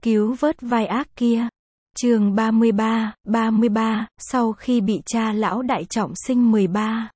Cứu vớt vai ác kia. Chương 33, sau khi bị cha lão đại trọng sinh 13.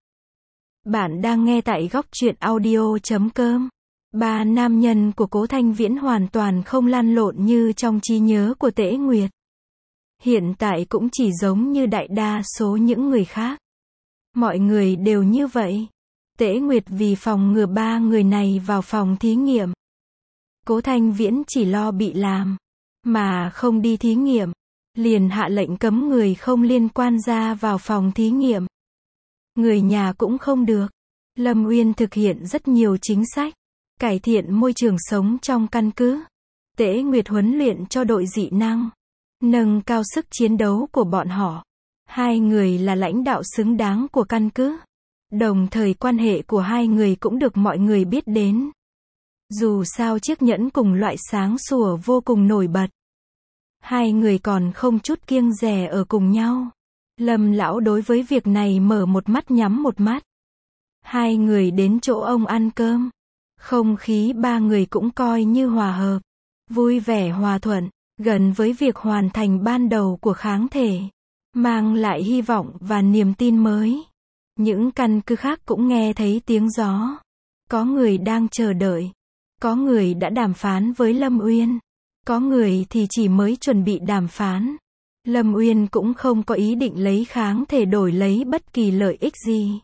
Bạn đang nghe tại góc truyện audio.com. Ba nam nhân của Cố Thanh Viễn hoàn toàn không lăn lộn như trong trí nhớ của Tễ Nguyệt. Hiện tại cũng chỉ giống như đại đa số những người khác. Mọi người đều như vậy. Tễ Nguyệt vì phòng ngừa ba người này vào phòng thí nghiệm. Cố Thanh Viễn chỉ lo bị làm, mà không đi thí nghiệm. Liền hạ lệnh cấm người không liên quan ra vào phòng thí nghiệm. Người nhà cũng không được. Lâm Uyên thực hiện rất nhiều chính sách, cải thiện môi trường sống trong căn cứ. Tễ Nguyệt huấn luyện cho đội dị năng, nâng cao sức chiến đấu của bọn họ. Hai người là lãnh đạo xứng đáng của căn cứ. Đồng thời quan hệ của hai người cũng được mọi người biết đến. Dù sao chiếc nhẫn cùng loại sáng sủa vô cùng nổi bật. Hai người còn không chút kiêng dè ở cùng nhau. Lâm lão đối với việc này mở một mắt nhắm một mắt. Hai người đến chỗ ông ăn cơm. Không khí ba người cũng coi như hòa hợp, vui vẻ hòa thuận, gần với việc hoàn thành ban đầu của kháng thể, mang lại hy vọng và niềm tin mới. Những căn cứ khác cũng nghe thấy tiếng gió. Có người đang chờ đợi. Có người đã đàm phán với Lâm Uyên. Có người thì chỉ mới chuẩn bị đàm phán. Lâm Uyên cũng không có ý định lấy kháng thể đổi lấy bất kỳ lợi ích gì.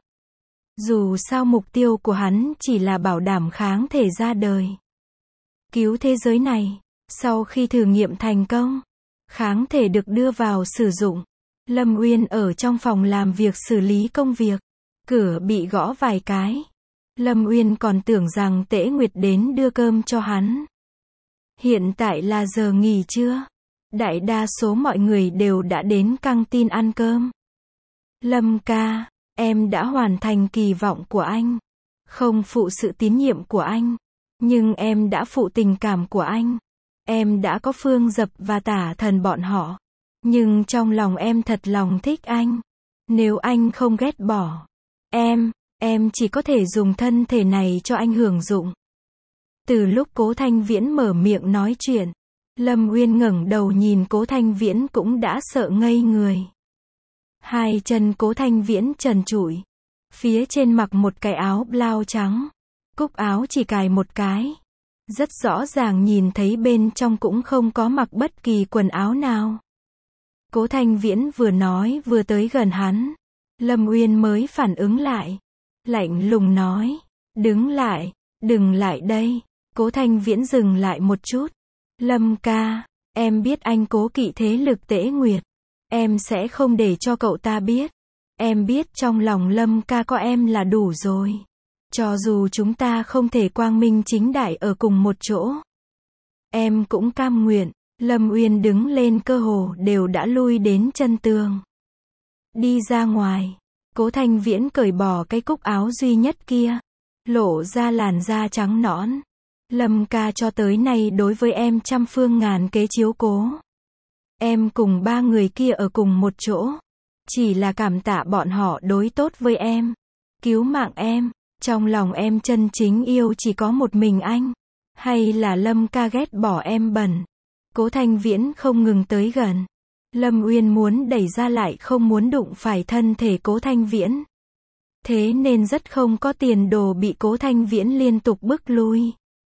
Dù sao mục tiêu của hắn chỉ là bảo đảm kháng thể ra đời, cứu thế giới này. Sau khi thử nghiệm thành công, kháng thể được đưa vào sử dụng. Lâm Uyên ở trong phòng làm việc xử lý công việc. Cửa bị gõ vài cái. Lâm Uyên còn tưởng rằng Tễ Nguyệt đến đưa cơm cho hắn. Hiện tại là giờ nghỉ trưa. Đại đa số mọi người đều đã đến căng tin ăn cơm. Lâm ca, em đã hoàn thành kỳ vọng của anh. Không phụ sự tín nhiệm của anh, nhưng em đã phụ tình cảm của anh. Em đã có Phương Dập và Tả Thần bọn họ. Nhưng trong lòng em thật lòng thích anh. Nếu anh không ghét bỏ em chỉ có thể dùng thân thể này cho anh hưởng dụng. Từ lúc Cố Thanh Viễn mở miệng nói chuyện, Lâm Uyên ngẩng đầu nhìn Cố Thanh Viễn cũng đã sợ ngây người. Hai chân Cố Thanh Viễn trần trụi. Phía trên mặc một cái áo blau trắng. Cúc áo chỉ cài một cái. Rất rõ ràng nhìn thấy bên trong cũng không có mặc bất kỳ quần áo nào. Cố Thanh Viễn vừa nói vừa tới gần hắn. Lâm Uyên mới phản ứng lại. Lạnh lùng nói, đứng lại, đừng lại đây. Cố Thanh Viễn dừng lại một chút. Lâm ca, em biết anh cố kỵ thế lực Tễ Nguyệt. Em sẽ không để cho cậu ta biết. Em biết trong lòng Lâm ca có em là đủ rồi. Cho dù chúng ta không thể quang minh chính đại ở cùng một chỗ, em cũng cam nguyện. Lâm Uyên đứng lên cơ hồ đều đã lui đến chân tường. Đi ra ngoài. Cố Thanh Viễn cởi bỏ cái cúc áo duy nhất kia, lộ ra làn da trắng nõn. Lâm ca cho tới nay đối với em trăm phương ngàn kế chiếu cố. Em cùng ba người kia ở cùng một chỗ, chỉ là cảm tạ bọn họ đối tốt với em, cứu mạng em. Trong lòng em chân chính yêu chỉ có một mình anh. Hay là Lâm ca ghét bỏ em bẩn? Cố Thanh Viễn không ngừng tới gần. Lâm Uyên muốn đẩy ra lại không muốn đụng phải thân thể Cố Thanh Viễn. Thế nên rất không có tiền đồ bị Cố Thanh Viễn liên tục bức lui.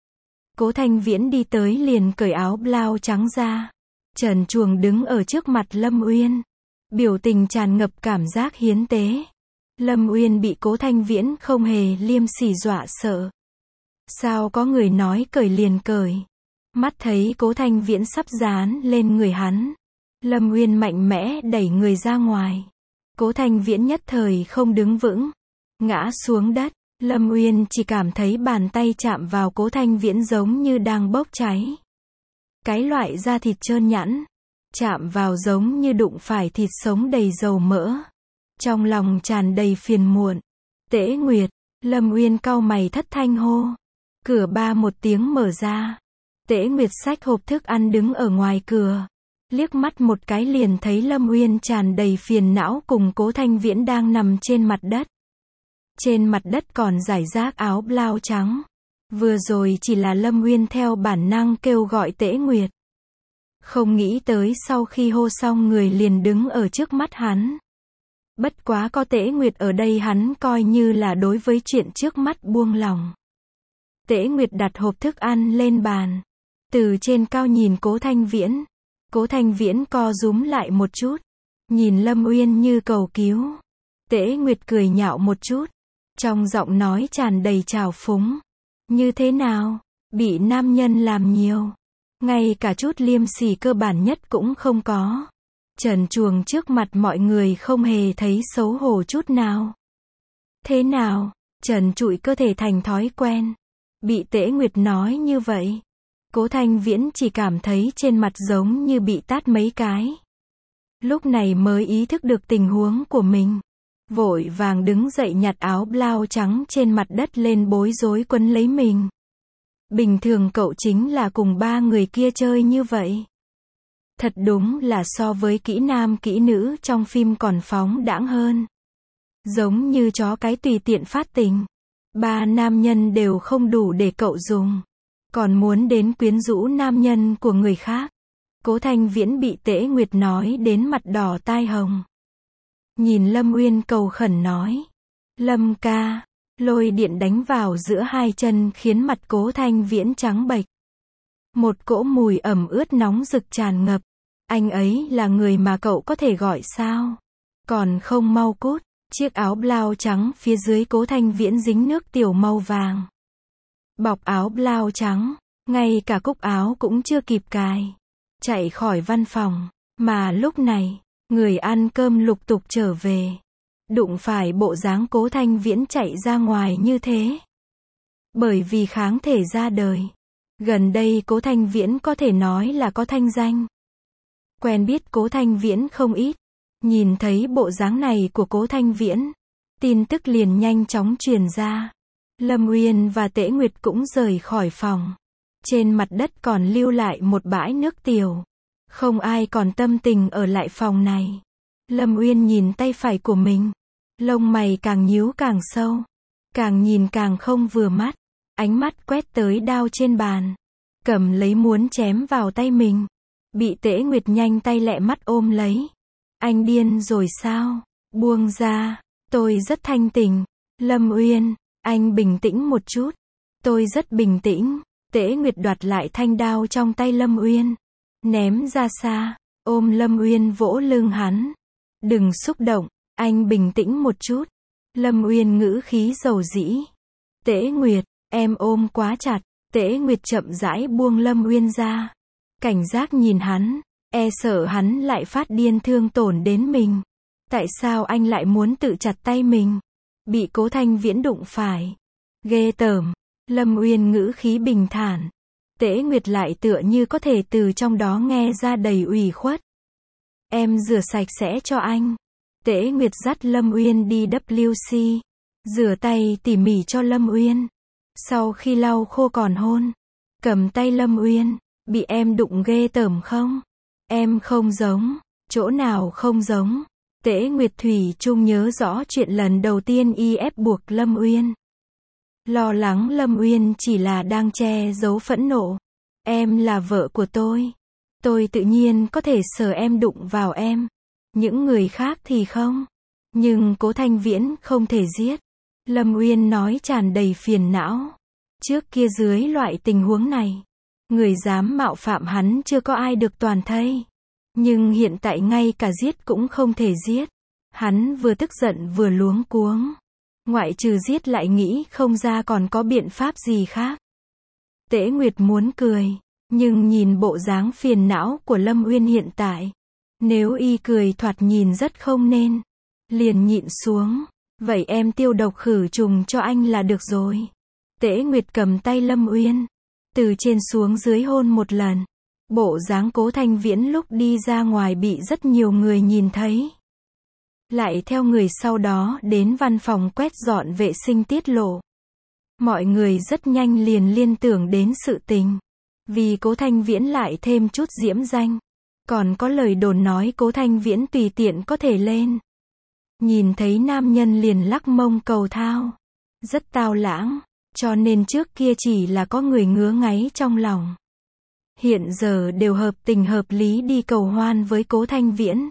Cố Thanh Viễn đi tới liền cởi áo blau trắng ra. Trần truồng đứng ở trước mặt Lâm Uyên. Biểu tình tràn ngập cảm giác hiến tế. Lâm Uyên bị Cố Thanh Viễn không hề liêm sỉ dọa sợ. Sao có người nói cởi liền cởi. Mắt thấy Cố Thanh Viễn sắp dán lên người hắn. Lâm Uyên mạnh mẽ đẩy người ra ngoài. Cố Thanh Viễn nhất thời không đứng vững, ngã xuống đất. Lâm Uyên chỉ cảm thấy bàn tay chạm vào Cố Thanh Viễn giống như đang bốc cháy. Cái loại da thịt trơn nhẵn, chạm vào giống như đụng phải thịt sống đầy dầu mỡ. Trong lòng tràn đầy phiền muộn. Tễ Nguyệt, Lâm Uyên cau mày thất thanh hô. Cửa ba một tiếng mở ra. Tễ Nguyệt xách hộp thức ăn đứng ở ngoài cửa. Liếc mắt một cái liền thấy Lâm Uyên tràn đầy phiền não cùng Cố Thanh Viễn đang nằm trên mặt đất. Trên mặt đất còn rải rác áo blau trắng. Vừa rồi chỉ là Lâm Uyên theo bản năng kêu gọi Tễ Nguyệt. Không nghĩ tới sau khi hô xong người liền đứng ở trước mắt hắn. Bất quá có Tễ Nguyệt ở đây hắn coi như là đối với chuyện trước mắt buông lòng. Tễ Nguyệt đặt hộp thức ăn lên bàn. Từ trên cao nhìn Cố Thanh Viễn. Cố Thanh Viễn co rúm lại một chút. Nhìn Lâm Uyên như cầu cứu. Tễ Nguyệt cười nhạo một chút. Trong giọng nói tràn đầy trào phúng. Như thế nào? Bị nam nhân làm nhiều. Ngay cả chút liêm sỉ cơ bản nhất cũng không có. Trần truồng trước mặt mọi người không hề thấy xấu hổ chút nào. Thế nào? Trần trụi cơ thể thành thói quen. Bị Tễ Nguyệt nói như vậy. Cố Thanh Viễn chỉ cảm thấy trên mặt giống như bị tát mấy cái. Lúc này mới ý thức được tình huống của mình. Vội vàng đứng dậy nhặt áo blau trắng trên mặt đất lên bối rối quấn lấy mình. Bình thường cậu chính là cùng ba người kia chơi như vậy. Thật đúng là so với kỹ nam kỹ nữ trong phim còn phóng đãng hơn. Giống như chó cái tùy tiện phát tình. Ba nam nhân đều không đủ để cậu dùng. Còn muốn đến quyến rũ nam nhân của người khác. Cố Thanh Viễn bị Tễ Nguyệt nói đến mặt đỏ tai hồng. Nhìn Lâm Uyên cầu khẩn nói. Lâm ca. Lôi điện đánh vào giữa hai chân khiến mặt Cố Thanh Viễn trắng bệch. Một cỗ mùi ẩm ướt nóng rực tràn ngập. Anh ấy là người mà cậu có thể gọi sao? Còn không mau cút. Chiếc áo blau trắng phía dưới Cố Thanh Viễn dính nước tiểu màu vàng. Bọc áo blau trắng, ngay cả cúc áo cũng chưa kịp cài. Chạy khỏi văn phòng, mà lúc này, người ăn cơm lục tục trở về. Đụng phải bộ dáng Cố Thanh Viễn chạy ra ngoài như thế. Bởi vì kháng thể ra đời. Gần đây Cố Thanh Viễn có thể nói là có thanh danh. Quen biết Cố Thanh Viễn không ít. Nhìn thấy bộ dáng này của Cố Thanh Viễn, tin tức liền nhanh chóng truyền ra. Lâm Uyên và Tễ Nguyệt cũng rời khỏi phòng. Trên mặt đất còn lưu lại một bãi nước tiểu. Không ai còn tâm tình ở lại phòng này. Lâm Uyên nhìn tay phải của mình. Lông mày càng nhíu càng sâu. Càng nhìn càng không vừa mắt. Ánh mắt quét tới đao trên bàn. Cầm lấy muốn chém vào tay mình. Bị Tễ Nguyệt nhanh tay lẹ mắt ôm lấy. Anh điên rồi sao? Buông ra. Tôi rất thanh tỉnh. Lâm Uyên, anh bình tĩnh một chút. Tôi rất bình tĩnh. Tễ Nguyệt đoạt lại thanh đao trong tay Lâm Uyên. Ném ra xa. Ôm Lâm Uyên vỗ lưng hắn. Đừng xúc động. Anh bình tĩnh một chút. Lâm Uyên ngữ khí dầu dĩ. Tễ Nguyệt, em ôm quá chặt. Tễ Nguyệt chậm rãi buông Lâm Uyên ra. Cảnh giác nhìn hắn. E sợ hắn lại phát điên thương tổn đến mình. Tại sao anh lại muốn tự chặt tay mình? Bị Cố Thanh Viễn đụng phải. Ghê tởm. Lâm Uyên ngữ khí bình thản. Tễ Nguyệt lại tựa như có thể từ trong đó nghe ra đầy ủy khuất. Em rửa sạch sẽ cho anh. Tễ Nguyệt dắt Lâm Uyên đi WC. Rửa tay tỉ mỉ cho Lâm Uyên. Sau khi lau khô còn hôn. Cầm tay Lâm Uyên. Bị em đụng ghê tởm không? Em không giống. Chỗ nào không giống? Tễ Nguyệt thủy chung nhớ rõ chuyện lần đầu tiên y ép buộc Lâm Uyên. Lo lắng Lâm Uyên chỉ là đang che giấu phẫn nộ. Em là vợ của tôi. Tôi tự nhiên có thể sờ em đụng vào em. Những người khác thì không. Nhưng Cố Thanh Viễn không thể giết. Lâm Uyên nói tràn đầy phiền não. Trước kia dưới loại tình huống này, người dám mạo phạm hắn chưa có ai được toàn thây. Nhưng hiện tại ngay cả giết cũng không thể giết. Hắn vừa tức giận vừa luống cuống. Ngoại trừ giết lại nghĩ không ra còn có biện pháp gì khác. Tễ Nguyệt muốn cười. Nhưng nhìn bộ dáng phiền não của Lâm Uyên hiện tại. Nếu y cười thoạt nhìn rất không nên. Liền nhịn xuống. Vậy em tiêu độc khử trùng cho anh là được rồi. Tễ Nguyệt cầm tay Lâm Uyên. Từ trên xuống dưới hôn một lần. Bộ dáng Cố Thanh Viễn lúc đi ra ngoài bị rất nhiều người nhìn thấy. Lại theo người sau đó đến văn phòng quét dọn vệ sinh tiết lộ. Mọi người rất nhanh liền liên tưởng đến sự tình. Vì Cố Thanh Viễn lại thêm chút diễm danh. Còn có lời đồn nói Cố Thanh Viễn tùy tiện có thể lên. Nhìn thấy nam nhân liền lắc mông cầu thao. Rất tao lãng. Cho nên trước kia chỉ là có người ngứa ngáy trong lòng. hiện giờ đều hợp tình hợp lý đi cầu hoan với Cố Thanh Viễn.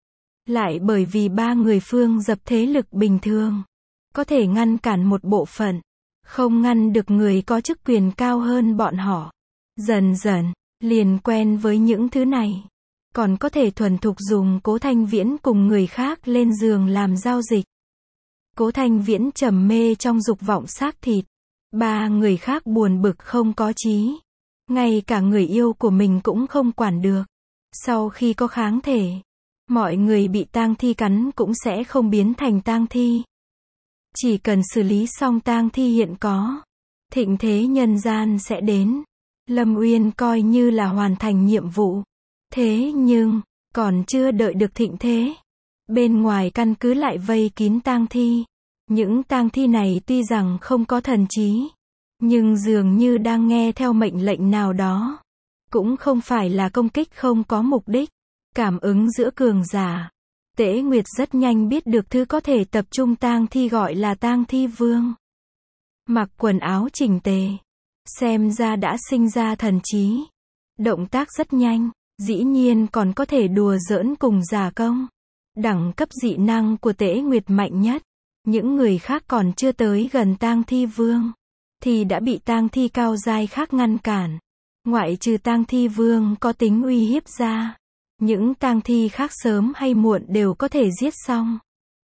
Lại bởi vì ba người Phương Dập thế lực bình thường, có thể ngăn cản một bộ phận, không ngăn được người có chức quyền cao hơn bọn họ. Dần dần, liền quen với những thứ này. Còn có thể thuần thục dùng Cố Thanh Viễn cùng người khác lên giường làm giao dịch. Cố Thanh Viễn trầm mê trong dục vọng xác thịt. Ba người khác buồn bực không có chí. Ngay cả người yêu của mình cũng không quản được. Sau khi có kháng thể, mọi người bị tang thi cắn cũng sẽ không biến thành tang thi. Chỉ cần xử lý xong tang thi hiện có, thịnh thế nhân gian sẽ đến. Lâm Uyên coi như là hoàn thành nhiệm vụ. Thế nhưng, còn chưa đợi được thịnh thế, bên ngoài căn cứ lại vây kín tang thi. Những tang thi này tuy rằng không có thần trí, nhưng dường như đang nghe theo mệnh lệnh nào đó. Cũng không phải là công kích không có mục đích. Cảm ứng giữa cường giả. Tễ Nguyệt rất nhanh biết được thứ có thể tập trung tang thi gọi là tang thi vương. Mặc quần áo chỉnh tề. Xem ra đã sinh ra thần trí. Động tác rất nhanh. Dĩ nhiên còn có thể đùa giỡn cùng giả công. Đẳng cấp dị năng của Tễ Nguyệt mạnh nhất. Những người khác còn chưa tới gần tang thi vương, thì đã bị tang thi cao giai khác ngăn cản. Ngoại trừ tang thi vương có tính uy hiếp ra, những tang thi khác sớm hay muộn đều có thể giết xong.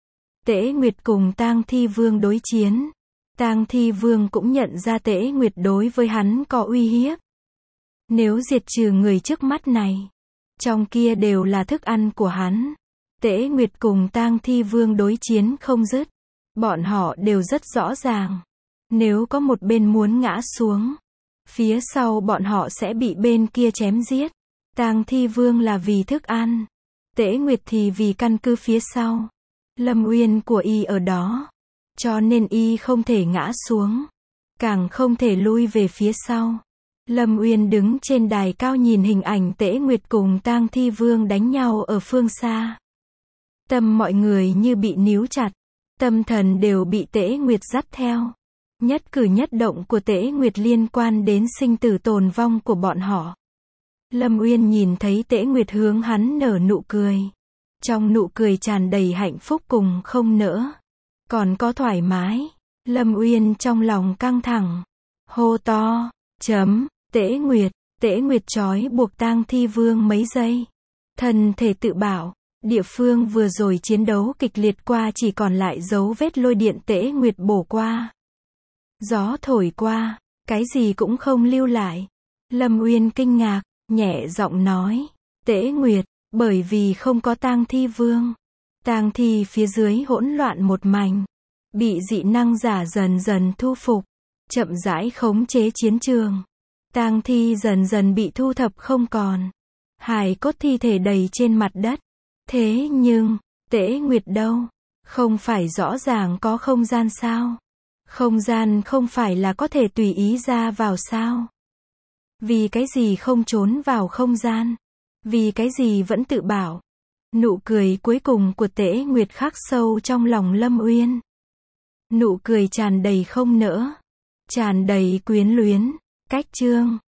Tễ Nguyệt cùng tang thi vương đối chiến. Tang thi vương cũng nhận ra Tễ Nguyệt đối với hắn có uy hiếp. Nếu diệt trừ người trước mắt này, trong kia đều là thức ăn của hắn. Tễ Nguyệt cùng tang thi vương đối chiến không dứt. Bọn họ đều rất rõ ràng. Nếu có một bên muốn ngã xuống, phía sau bọn họ sẽ bị bên kia chém giết. Tang thi vương là vì thức ăn. Tễ Nguyệt thì vì căn cứ phía sau. Lâm Uyên của y ở đó. Cho nên y không thể ngã xuống. Càng không thể lui về phía sau. Lâm Uyên đứng trên đài cao nhìn hình ảnh Tễ Nguyệt cùng tang thi vương đánh nhau ở phương xa. Tâm mọi người như bị níu chặt. Tâm thần đều bị Tễ Nguyệt dắt theo. Nhất cử nhất động của Tễ Nguyệt liên quan đến sinh tử tồn vong của bọn họ. Lâm Uyên nhìn thấy Tễ Nguyệt hướng hắn nở nụ cười. Trong nụ cười tràn đầy hạnh phúc cùng không nỡ. Còn có thoải mái. Lâm Uyên trong lòng căng thẳng. Hô to. Tễ Nguyệt trói buộc tang thi vương mấy giây. Thân thể tự bảo. Địa phương vừa rồi chiến đấu kịch liệt qua chỉ còn lại dấu vết lôi điện Tễ Nguyệt bổ qua. Gió thổi qua, cái gì cũng không lưu lại. Lâm Uyên kinh ngạc, nhẹ giọng nói. Tễ Nguyệt, bởi vì không có tang thi vương. Tang thi phía dưới hỗn loạn một mảnh. Bị dị năng giả dần dần thu phục. Chậm rãi khống chế chiến trường. Tang thi dần dần bị thu thập không còn. Hài cốt thi thể đầy trên mặt đất. Thế nhưng, Tễ Nguyệt đâu? Không phải rõ ràng có không gian sao? Không gian không phải là có thể tùy ý ra vào sao? Vì cái gì không trốn vào không gian? Vì cái gì vẫn tự bảo? Nụ cười cuối cùng của Tễ Nguyệt khắc sâu trong lòng Lâm Uyên. Nụ cười tràn đầy không nỡ. Tràn đầy quyến luyến. Cách chương